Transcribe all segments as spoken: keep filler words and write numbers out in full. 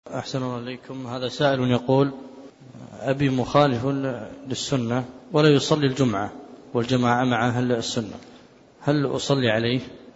أحسن الله عليكم. هذا سائل يقول: أبي مخالف للسنة ولا يصلي الجمعة والجماعة مع أهل السنة، هل أصلي عليه؟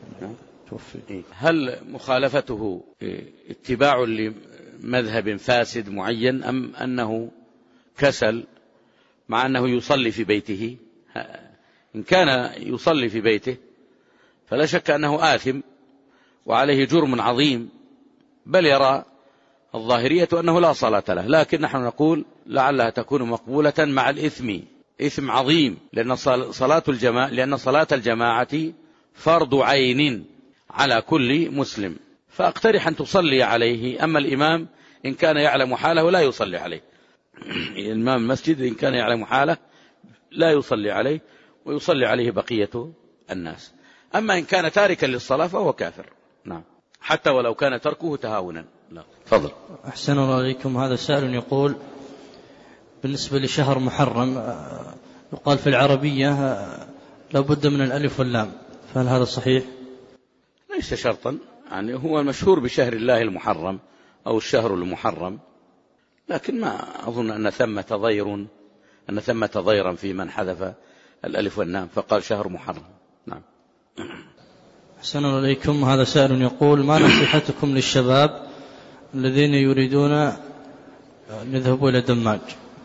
هل مخالفته اتباع لمذهب فاسد معين أم أنه كسل مع أنه يصلي في بيته؟ إن كان يصلي في بيته فلا شك أنه آثم وعليه جرم عظيم، بل يرى الظاهرية أنه لا صلاة له، لكن نحن نقول لعلها تكون مقبولة مع الإثم، إثم عظيم، لأن صلاة الجماعة لأن صلاة الجماعة فرض عين على كل مسلم، فأقترح أن تصلي عليه. أما الإمام إن كان يعلم حاله لا يصلي عليه، الإمام المسجد إن كان يعلم حاله لا يصلي عليه ويصلي عليه بقية الناس. أما إن كان تاركا للصلاة فهو كافر، نعم، حتى ولو كان تركه تهاونا. لا. فضل. أحسن الله عليكم. هذا سائل يقول: بالنسبة لشهر محرم يقال في العربية لابد من الألف واللام، فهل هذا صحيح؟ ليس شرطا، يعني هو المشهور بشهر الله المحرم أو الشهر المحرم، لكن ما أظن أن ثمة ضير أن ثمة ضيرا في من حذف الألف واللام فقال شهر محرم. نعم. أحسن الله عليكم. هذا سائل يقول: ما نصيحتكم للشباب الذين يريدون أن يذهبوا إلى دماج؟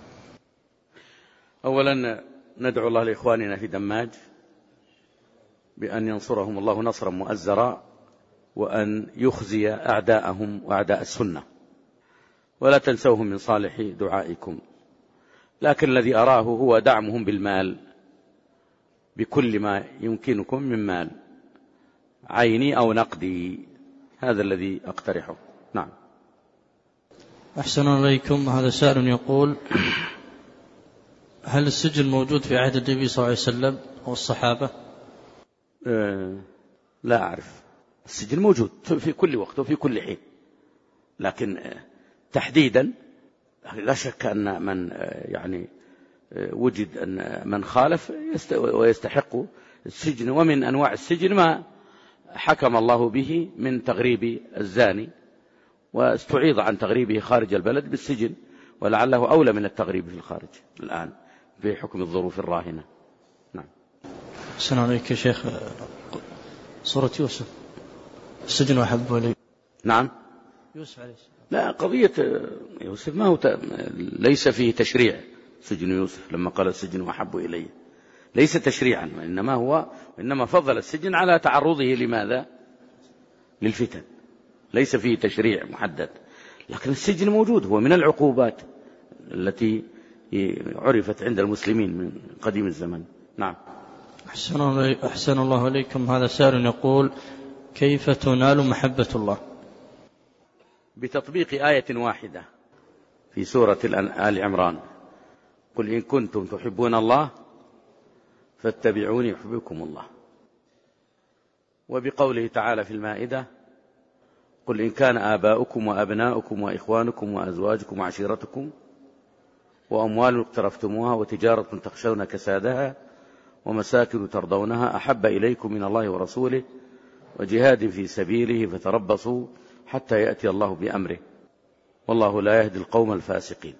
أولا ندعو الله لإخواننا في دماج بأن ينصرهم الله نصرا مؤزرا، وأن يخزي أعداءهم وأعداء السنة، ولا تنسوهم من صالح دعائكم. لكن الذي أراه هو دعمهم بالمال بكل ما يمكنكم من مال، عيني أو نقدي، هذا الذي أقترحه. نعم. أحسن عليكم. هذا سائل يقول: هل السجن موجود في عهد النبي صلى الله عليه وسلم أو الصحابة؟ أه لا أعرف. السجن موجود في كل وقت وفي كل حين، لكن تحديدا لا شك أن من يعني وجد أن من خالف ويستحق السجن. ومن أنواع السجن ما حكم الله به من تغريب الزاني، واستعيض عن تغريبه خارج البلد بالسجن، ولعله أولى من التغريب في الخارج الآن بحكم الظروف الراهنة. نعم. أحسن عليك يا شيخ. صورة يوسف السجن وأحب إليه. نعم. يوسف عليه السلام. لا، قضية يوسف ما هو ت... ليس فيه تشريع. سجن يوسف لما قال السجن أحب إليه ليس تشريعا، وإنما هو وإنما فضل السجن على تعرضه لماذا؟ للفتن. ليس فيه تشريع محدد، لكن السجن موجود، هو من العقوبات التي عرفت عند المسلمين من قديم الزمن. نعم. أحسن الله عليكم. هذا سائل يقول: كيف تنال محبة الله؟ بتطبيق آية واحدة في سورة آل عمران: قل إن كنتم تحبون الله فاتبعوني يحببكم الله. وبقوله تعالى في المائدة: قل إن كان آباؤكم وأبناؤكم وإخوانكم وأزواجكم وعشيرتكم وأموال اقترفتموها وتجارة تخشون كسادها ومساكن ترضونها أحب إليكم من الله ورسوله وجهاد في سبيله فتربصوا حتى يأتي الله بأمره والله لا يهدي القوم الفاسقين.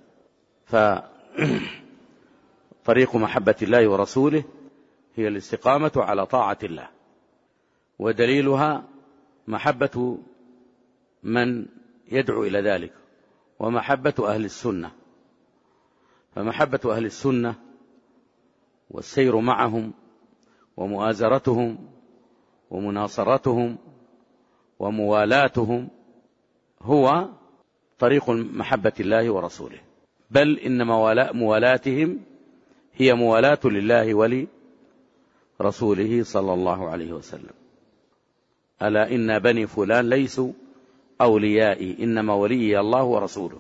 فطريق محبة الله ورسوله هي الاستقامة على طاعة الله، ودليلها محبة من يدعو إلى ذلك ومحبة أهل السنة. فمحبة أهل السنة والسير معهم ومؤازرتهم ومناصرتهم وموالاتهم هو طريق محبة الله ورسوله، بل إن موالاتهم هي موالاة لله ولرسوله صلى الله عليه وسلم. ألا إن بني فلان ليسوا أوليائي إنما ولي الله ورسوله.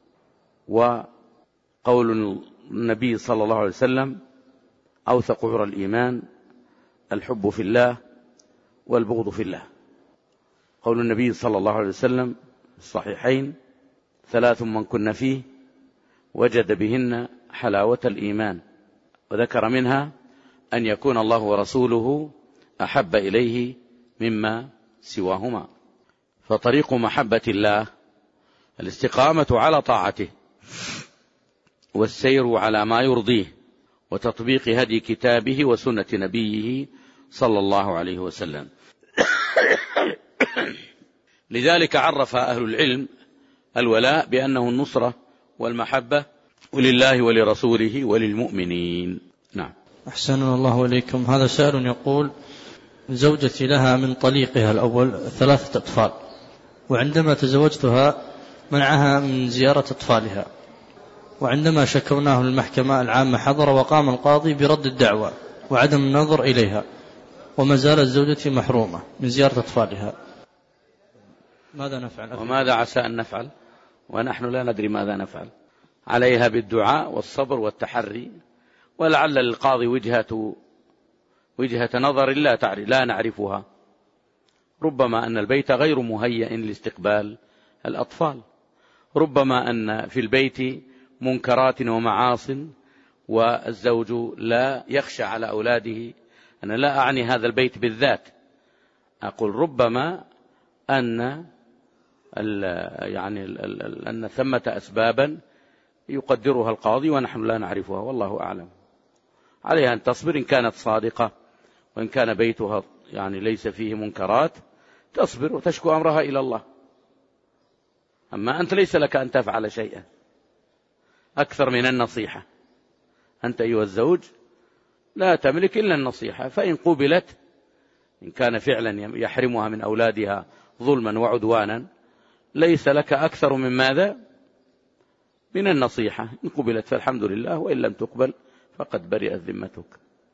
وقول النبي صلى الله عليه وسلم: أوثق عرى الإيمان الحب في الله والبغض في الله. قول النبي صلى الله عليه وسلم في الصحيحين: ثلاث من كن فيه وجد بهن حلاوة الإيمان، وذكر منها أن يكون الله ورسوله أحب إليه مما سواهما. فطريق محبة الله الاستقامة على طاعته والسير على ما يرضيه وتطبيق هدي كتابه وسنة نبيه صلى الله عليه وسلم. لذلك عرف أهل العلم الولاء بأنه النصرة والمحبة ولله ولرسوله وللمؤمنين. نعم. أحسن الله إليكم. هذا سائل يقول: زوجتي لها من طليقها الأول ثلاثة أطفال، وعندما تزوجتها منعها من زيارة أطفالها، وعندما شكوناه للمحكمة العامة حضر وقام القاضي برد الدعوى وعدم النظر إليها، وما زالت زوجتي محرومة من زيارة أطفالها، ماذا نفعل؟ وماذا عسى أن نفعل ونحن لا ندري ماذا نفعل؟ عليها بالدعاء والصبر والتحري، ولعل للقاضي وجهة وجهة نظر لا تعرف لا نعرفها، ربما أن البيت غير مهيئ لاستقبال الأطفال، ربما أن في البيت منكرات ومعاصٍ والزوج لا يخشى على أولاده. أنا لا أعني هذا البيت بالذات، أقول ربما أن يعني أن ثمة أسبابا يقدرها القاضي ونحن لا نعرفها، والله أعلم. عليها أن تصبر إن كانت صادقة، وإن كان بيتها يعني ليس فيه منكرات تصبر وتشكو أمرها إلى الله. أما أنت ليس لك أن تفعل شيئا أكثر من النصيحة. أنت أيها الزوج لا تملك إلا النصيحة، فإن قبلت، إن كان فعلا يحرمها من أولادها ظلما وعدوانا، ليس لك أكثر من ماذا؟ من النصيحة. إن قبلت فالحمد لله، وإن لم تقبل فقد برئت ذمتك.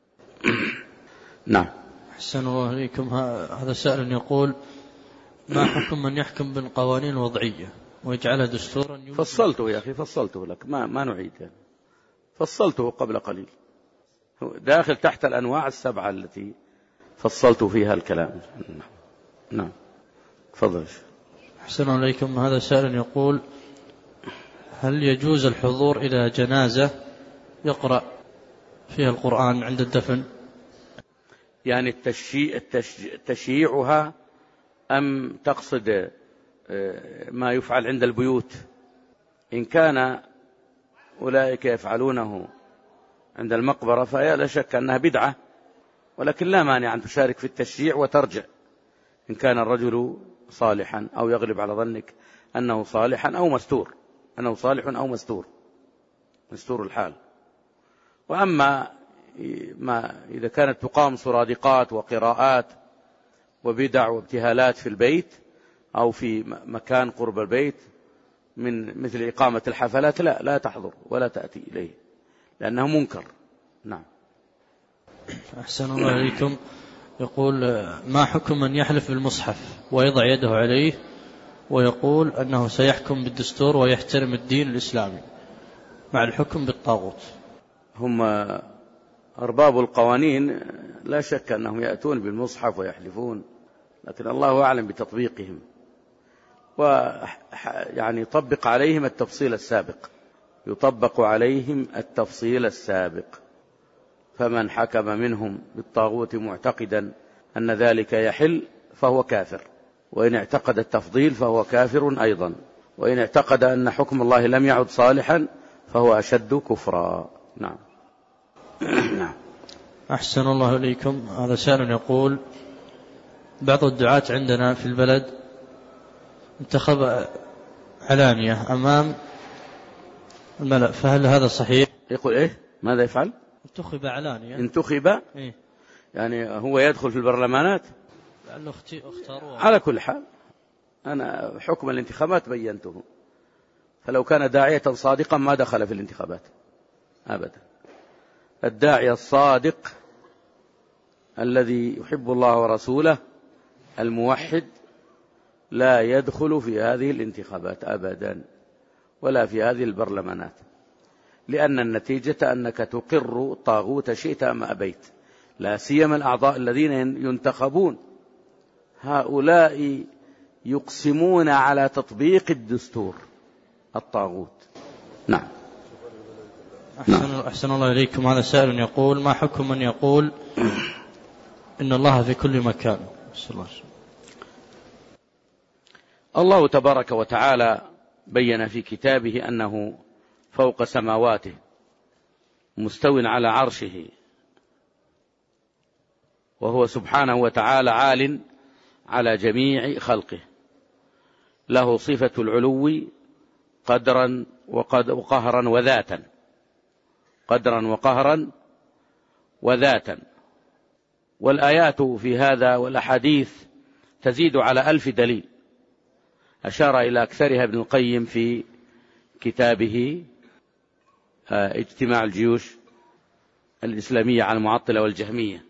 نعم. أحسن الله إليكم. هذا سائل يقول: ما حكم من يحكم بالقوانين الوضعية ويجعلها دستورا؟ فصلته يا أخي، فصلته لك، ما ما نعيد يعني. فصلته قبل قليل، داخل تحت الأنواع السبعة التي فصلت فيها الكلام. نعم. تفضل. أحسن الله إليكم. هذا سائل يقول: هل يجوز الحضور إلى جنازة يقرأ فيها القرآن عند الدفن؟ يعني التشييع تشييعها أم تقصد ما يفعل عند البيوت؟ إن كان أولئك يفعلونه عند المقبرة فهي لا شك أنها بدعة، ولكن لا مانع أن تشارك في التشييع وترجع إن كان الرجل صالحا، أو يغلب على ظنك أنه صالحا أو مستور، أنه صالح أو مستور مستور الحال. وأما ما إذا كانت تقام سرادقات وقراءات وبدع وابتهالات في البيت أو في مكان قرب البيت من مثل إقامة الحفلات، لا لا تحضر ولا تأتي إليه لأنه منكر. نعم. أحسن الله إليكم. يقول: ما حكم من يحلف بالمصحف ويضع يده عليه ويقول أنه سيحكم بالدستور ويحترم الدين الإسلامي مع الحكم بالطاغوت؟ هم أرباب القوانين لا شك أنهم يأتون بالمصحف ويحلفون، لكن الله أعلم بتطبيقهم، ويعني يطبق عليهم التفصيل السابق يطبق عليهم التفصيل السابق فمن حكم منهم بالطاغوت معتقدا أن ذلك يحل فهو كافر، وإن اعتقد التفضيل فهو كافر أيضا، وإن اعتقد أن حكم الله لم يعد صالحا فهو أشد كفرا. نعم. نعم. أحسن الله إليكم. هذا سائل يقول: بعض الدعاة عندنا في البلد انتخب علانية أمام الملأ، فهل هذا صحيح؟ يقول إيه؟ ماذا يفعل؟ انتخب علانية. انتخب إيه؟ يعني هو يدخل في البرلمانات؟ لأنه اختاروه. على كل حال أنا حكم الانتخابات بينته، فلو كان داعية صادقا ما دخل في الانتخابات أبدا. الداعية الصادق الذي يحب الله ورسوله الموحد لا يدخل في هذه الانتخابات أبدا ولا في هذه البرلمانات، لأن النتيجة أنك تقر طاغوت شئت أم أبيت، لا سيما الأعضاء الذين ينتخبون هؤلاء يقسمون على تطبيق الدستور الطاغوت. نعم. أحسن, أحسن الله إليكم. هذا سائل يقول: ما حكم من يقول إن الله في كل مكان؟ الله. الله تبارك وتعالى بين في كتابه أنه فوق سماواته مستو على عرشه، وهو سبحانه وتعالى عال على جميع خلقه، له صفة العلو قدرا وقهرا وذاتا، قدرا وقهرا وذاتا. والآيات في هذا والأحاديث تزيد على ألف دليل، أشار إلى أكثرها ابن القيم في كتابه اجتماع الجيوش الإسلامية على المعطلة والجهمية.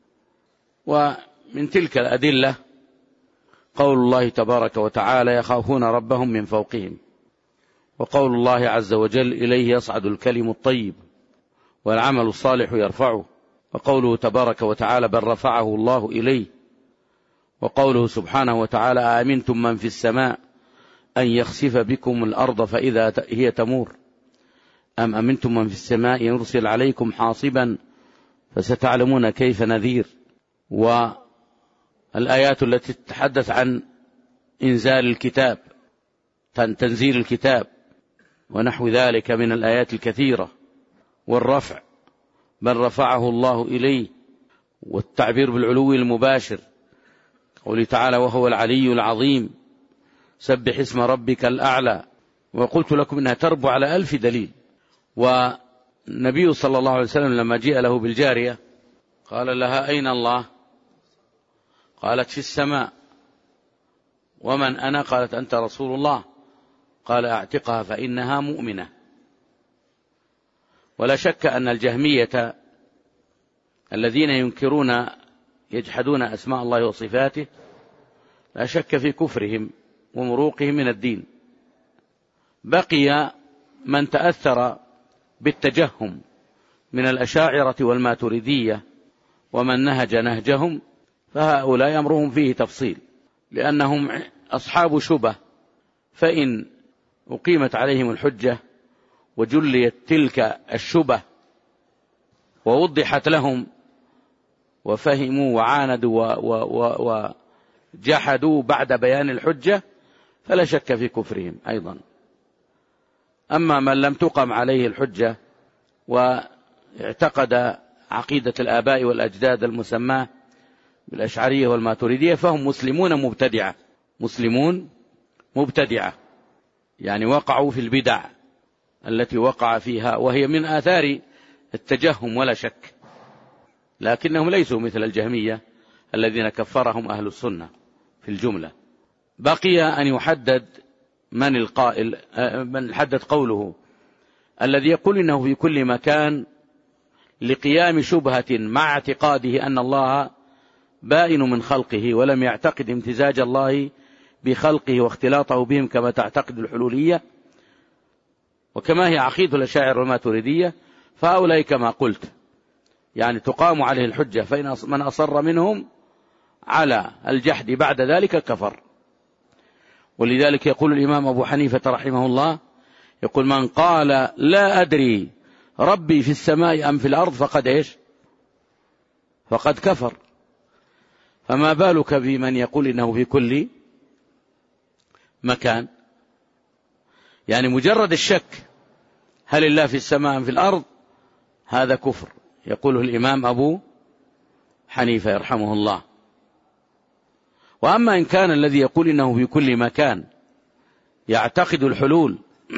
ومن تلك الأدلة قول الله تبارك وتعالى يخافون ربهم من فوقهم، وقول الله عز وجل إليه يصعد الكلم الطيب والعمل الصالح يرفعه، وقوله تبارك وتعالى بل رفعه الله إليه، وقوله سبحانه وتعالى آمنتم من في السماء أن يخسف بكم الأرض فإذا هي تمور أم أمنتم من في السماء يرسل عليكم حاصبا فستعلمون كيف نذير. والآيات التي تتحدث عن إنزال الكتاب، تنزيل الكتاب ونحو ذلك من الآيات الكثيرة، والرفع بل رفعه الله إليه، والتعبير بالعلو المباشر، قوله تعالى وهو العلي العظيم سبح اسم ربك الأعلى. وقلت لكم إنها تربو على ألف دليل. والنبي صلى الله عليه وسلم لما جاء له بالجارية قال لها أين الله؟ قالت في السماء. ومن أنا؟ قالت أنت رسول الله. قال أعتقها فإنها مؤمنة. ولا شك أن الجهمية الذين ينكرون يجحدون أسماء الله وصفاته لا شك في كفرهم ومروقهم من الدين. بقي من تأثر بالتجهم من الأشاعرة والماتريدية ومن نهج نهجهم، فهؤلاء أمرهم فيه تفصيل، لأنهم أصحاب شبه، فإن أقيمت عليهم الحجة وجليت تلك الشبه ووضحت لهم وفهموا وعاندوا وجحدوا بعد بيان الحجة فلا شك في كفرهم أيضا. أما من لم تقم عليه الحجة واعتقد عقيدة الآباء والأجداد المسماة بالأشعرية والماتريدية فهم مسلمون مبتدعة، مسلمون مبتدعة، يعني وقعوا في البدع التي وقع فيها، وهي من آثار التجهم ولا شك، لكنهم ليسوا مثل الجهمية الذين كفرهم أهل السنة في الجملة. بقي أن يحدد من القائل، من يحدد قوله الذي يقول إنه في كل مكان لقيام شبهة مع اعتقاده أن الله بائن من خلقه ولم يعتقد امتزاج الله بخلقه واختلاطه بهم كما تعتقد الحلولية وكما هي عقيدة الأشاعرة والماتريدية، فهؤلاء كما قلت يعني تقام عليه الحجة، فإن من أصر منهم على الجحد بعد ذلك كفر. ولذلك يقول الإمام أبو حنيفة رحمه الله يقول من قال لا أدري ربي في السماء أم في الأرض فقد إيش؟ فقد كفر. فما بالك بمن يقول إنه في كل مكان؟ يعني مجرد الشك هل الله في السماء أم في الأرض هذا كفر، يقوله الإمام أبو حنيفة يرحمه الله. وأما إن كان الذي يقول إنه في كل مكان يعتقد الحلول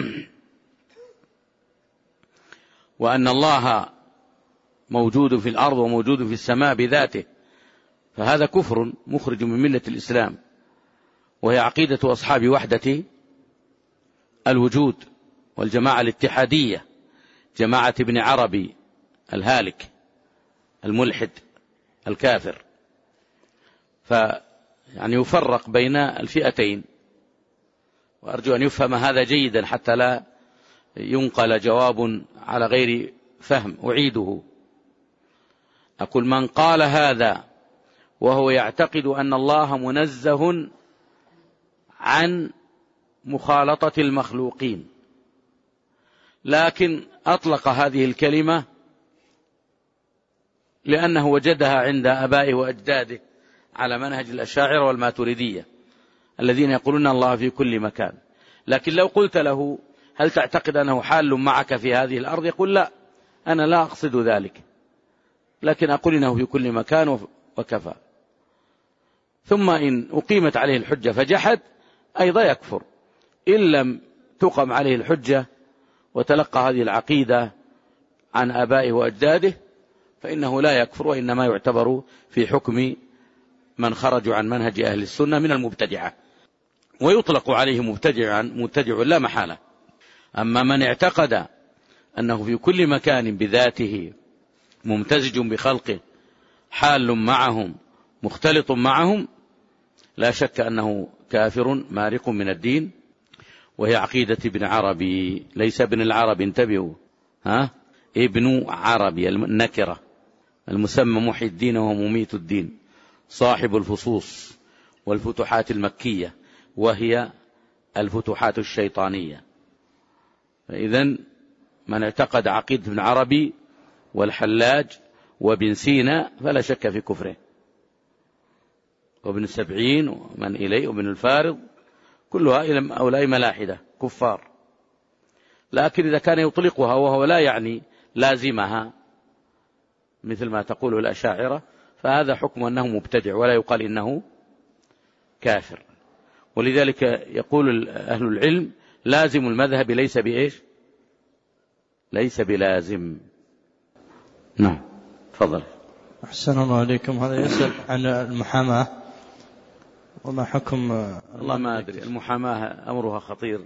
وأن الله موجود في الأرض وموجود في السماء بذاته فهذا كفر مخرج من ملة الإسلام، وهي عقيدة أصحاب وحدة الوجود والجماعة الاتحادية، جماعة ابن عربي الهالك الملحد الكافر. فيعني يفرق بين الفئتين، وأرجو أن يفهم هذا جيدا حتى لا ينقل جواب على غير فهم. أعيده، أقول من قال هذا وهو يعتقد أن الله منزه عن مخالطة المخلوقين، لكن أطلق هذه الكلمة لأنه وجدها عند آبائه وأجداده على منهج الأشاعرة والماتريدية الذين يقولون الله في كل مكان، لكن لو قلت له هل تعتقد أنه حال معك في هذه الأرض؟ يقول لا، أنا لا أقصد ذلك، لكن أقول إنه في كل مكان وكفى. ثم إن أقيمت عليه الحجة فجحد أيضا يكفر. إن لم تقم عليه الحجة وتلقى هذه العقيدة عن آبائه وأجداده فإنه لا يكفر، وإنما يعتبر في حكم من خرجوا عن منهج أهل السنة من المبتدعة، ويطلق عليه مبتدعا مبتدع لا محالة. أما من اعتقد أنه في كل مكان بذاته ممتزج بخلقه حال معهم مختلط معهم، لا شك أنه كافر مارق من الدين، وهي عقيدة ابن عربي، ليس ابن العربي، انتبهوا، ها ابن عربي النكرة المسمى محي الدين وهو مميت الدين، صاحب الفصوص والفتوحات المكية وهي الفتوحات الشيطانية. فإذن من اعتقد عقيدة ابن عربي والحلاج وابن سينا فلا شك في كفره، وابن السبعين ومن إليه وابن الفارض كلها إلى أولئك ملاحدة كفار. لكن إذا كان يطلقها وهو لا يعني لازمها مثل ما تقوله الأشاعرة فهذا حكم أنه مبتدع ولا يقال إنه كافر. ولذلك يقول أهل العلم لازم المذهب ليس بإيش؟ ليس بلازم. نعم تفضل. أحسن الله عليكم. هذا يسأل عن المحاماة وما حكم. الله ما أدري، المحاماة أمرها خطير،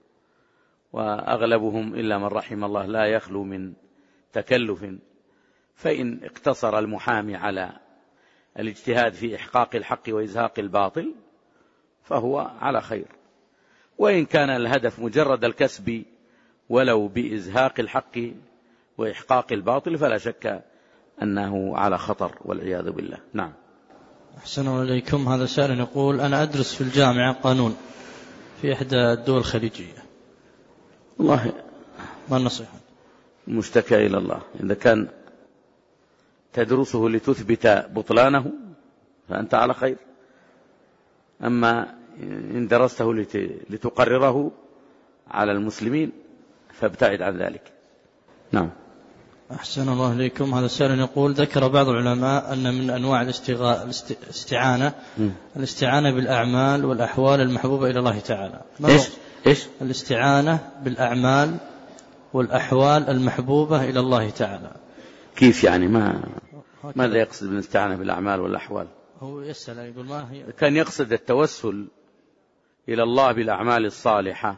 وأغلبهم إلا من رحم الله لا يخلو من تكلف، فإن اقتصر المحامي على الاجتهاد في إحقاق الحق وإزهاق الباطل فهو على خير، وإن كان الهدف مجرد الكسب ولو بإزهاق الحق وإحقاق الباطل فلا شك أنه على خطر والعياذ بالله. نعم. أحسن الله إليكم. هذا سائل يقول أنا أدرس في الجامعة قانون في إحدى الدول الخليجية، والله ما النصيحة؟ المشتكى إلى الله. إذا كان تدرسه لتثبت بطلانه فأنت على خير، أما إن درسته لتقرره على المسلمين فابتعد عن ذلك. نعم. أحسن الله إليكم. هذا سائل يقول ذكر بعض العلماء أن من أنواع الاستعانة الاستعانة بالأعمال والأحوال المحبوبة إلى الله تعالى. إيش؟ إيش؟ الاستعانة بالأعمال والأحوال المحبوبة إلى الله تعالى. كيف يعني؟ ما ماذا يقصد بالاستعانة بالأعمال والأحوال؟ هو يسأل يقول ما هي؟ كان يقصد التوسل إلى الله بالأعمال الصالحة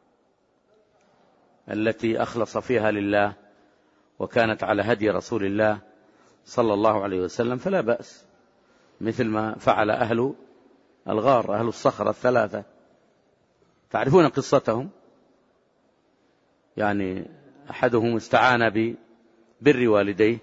التي أخلص فيها لله وكانت على هدي رسول الله صلى الله عليه وسلم فلا بأس، مثل ما فعل أهل الغار، أهل الصخرة الثلاثة، تعرفون قصتهم. يعني أحدهم استعان ببر والديه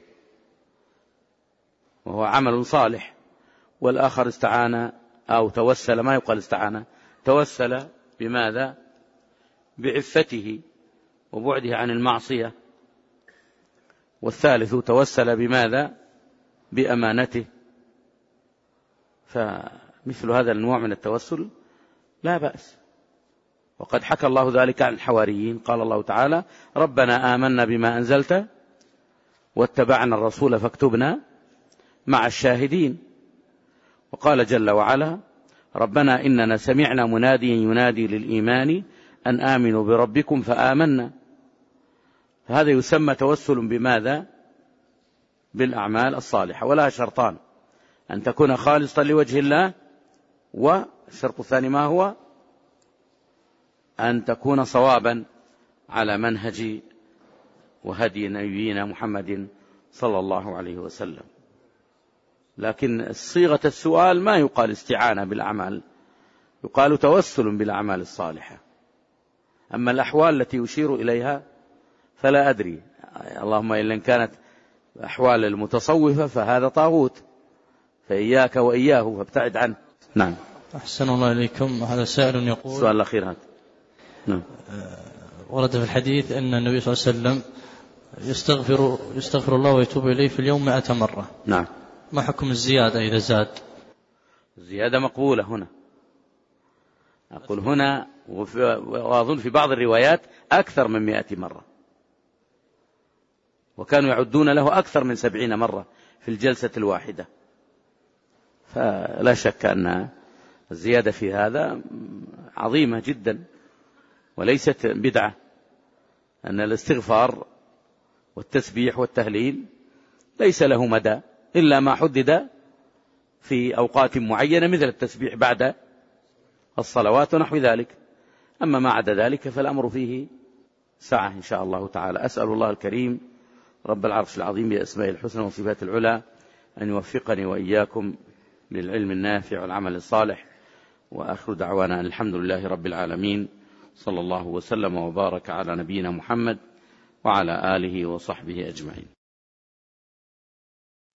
وهو عمل صالح، والآخر استعان أو توسل، ما يقال استعان، توسل بماذا؟ بعفته وبعده عن المعصية، والثالث توسل بماذا؟ بأمانته. فمثل هذا النوع من التوسل لا بأس، وقد حكى الله ذلك عن الحواريين. قال الله تعالى ربنا آمنا بما أنزلت واتبعنا الرسول فاكتبنا مع الشاهدين. وقال جل وعلا ربنا إننا سمعنا مناديا ينادي للإيمان أن آمنوا بربكم فآمنا. فهذا يسمى توسل بماذا؟ بالأعمال الصالحة، ولا شرطان: أن تكون خالصة لوجه الله، والشرط الثاني ما هو؟ أن تكون صوابا على منهج وهدي نبينا محمد صلى الله عليه وسلم. لكن صيغة السؤال ما يقال استعانة بالأعمال، يقال توسل بالأعمال الصالحة. أما الأحوال التي يشير إليها فلا أدري، اللهم إلا إن كانت أحوال المتصوفة فهذا طاغوت، فإياك وإياه فابتعد عنه. نعم. أحسن الله إليكم. هذا سائل يقول السؤال الأخير هذا. نعم. ورد في الحديث أن النبي صلى الله عليه وسلم يستغفر, يستغفر الله ويتوب إليه في اليوم مئة مرة. نعم. ما حكم الزيادة إذا زاد؟ الزيادة مقبولة هنا، أقول هنا، وأظن في بعض الروايات أكثر من مئة مرة، وكانوا يعدون له أكثر من سبعين مرة في الجلسة الواحدة. فلا شك أن الزيادة في هذا عظيمة جدا وليست بدعة، أن الاستغفار والتسبيح والتهليل ليس له مدى إلا ما حدد في أوقات معينة، مثل التسبيح بعد الصلوات ونحو ذلك. أما ما عدا ذلك فالأمر فيه سعة إن شاء الله تعالى. أسأل الله الكريم رب العرش العظيم بأسمائه الحسنى وصفات العلى أن يوفقني وإياكم للعلم النافع والعمل الصالح. وآخر دعوانا الحمد لله رب العالمين، صلى الله وسلم وبارك على نبينا محمد وعلى آله وصحبه أجمعين.